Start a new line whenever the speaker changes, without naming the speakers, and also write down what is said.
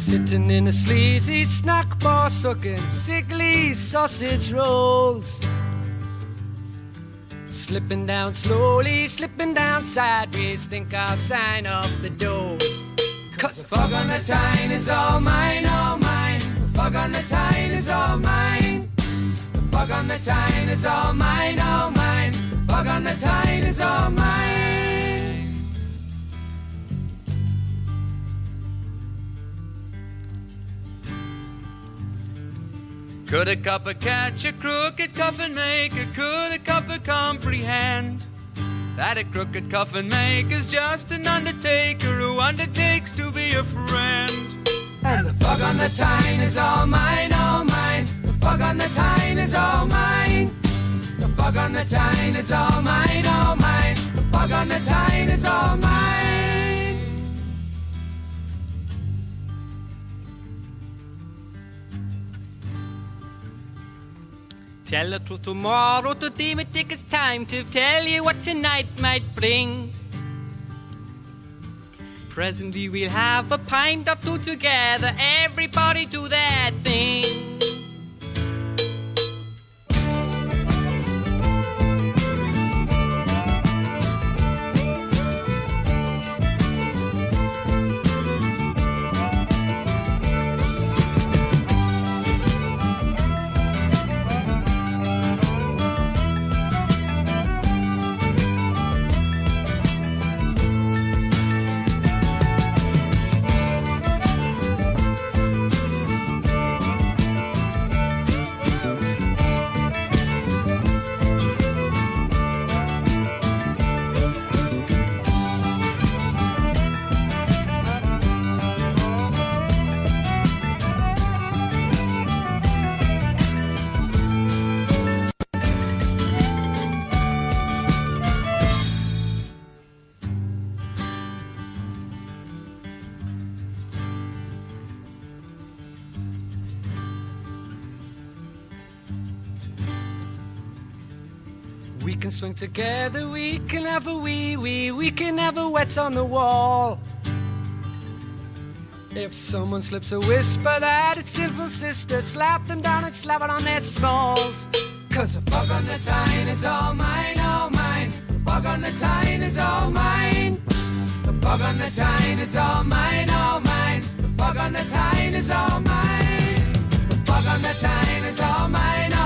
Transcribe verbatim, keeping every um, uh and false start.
Sitting in a sleazy snack bar, sucking sickly sausage rolls. Slipping down slowly, slipping down sideways, think I'll sign off the door. Cause the fog on the Tyne is all mine, all mine. The fog on the Tyne is all mine. The fog on the Tyne is all mine, all mine. The fog on the Tyne is all mine.
Could a copper catch a crooked coffin maker? Could a copper comprehend that a crooked coffin maker's just an undertaker who undertakes to be a friend?
And the fog on the Tyne is all mine, all mine. The fog on the Tyne is all mine. The fog on the Tyne is all mine, all mine. The fog on the Tyne is all mine.
Tell the truth tomorrow, today may take us time to tell you what tonight might bring. Presently we'll have a pint or two together, everybody do their thing.
We can swing together, we can have a wee wee, we can have a wet on the wall. If someone slips a whisper that it's sinful, sister, slap them down and slap it on their smalls. Cause the fog on the Tyne is all mine, all mine. The fog on the Tyne is all mine. The fog on the Tyne is all mine, all mine. The fog on the Tyne is all mine. The fog on the Tyne is all mine, all mine.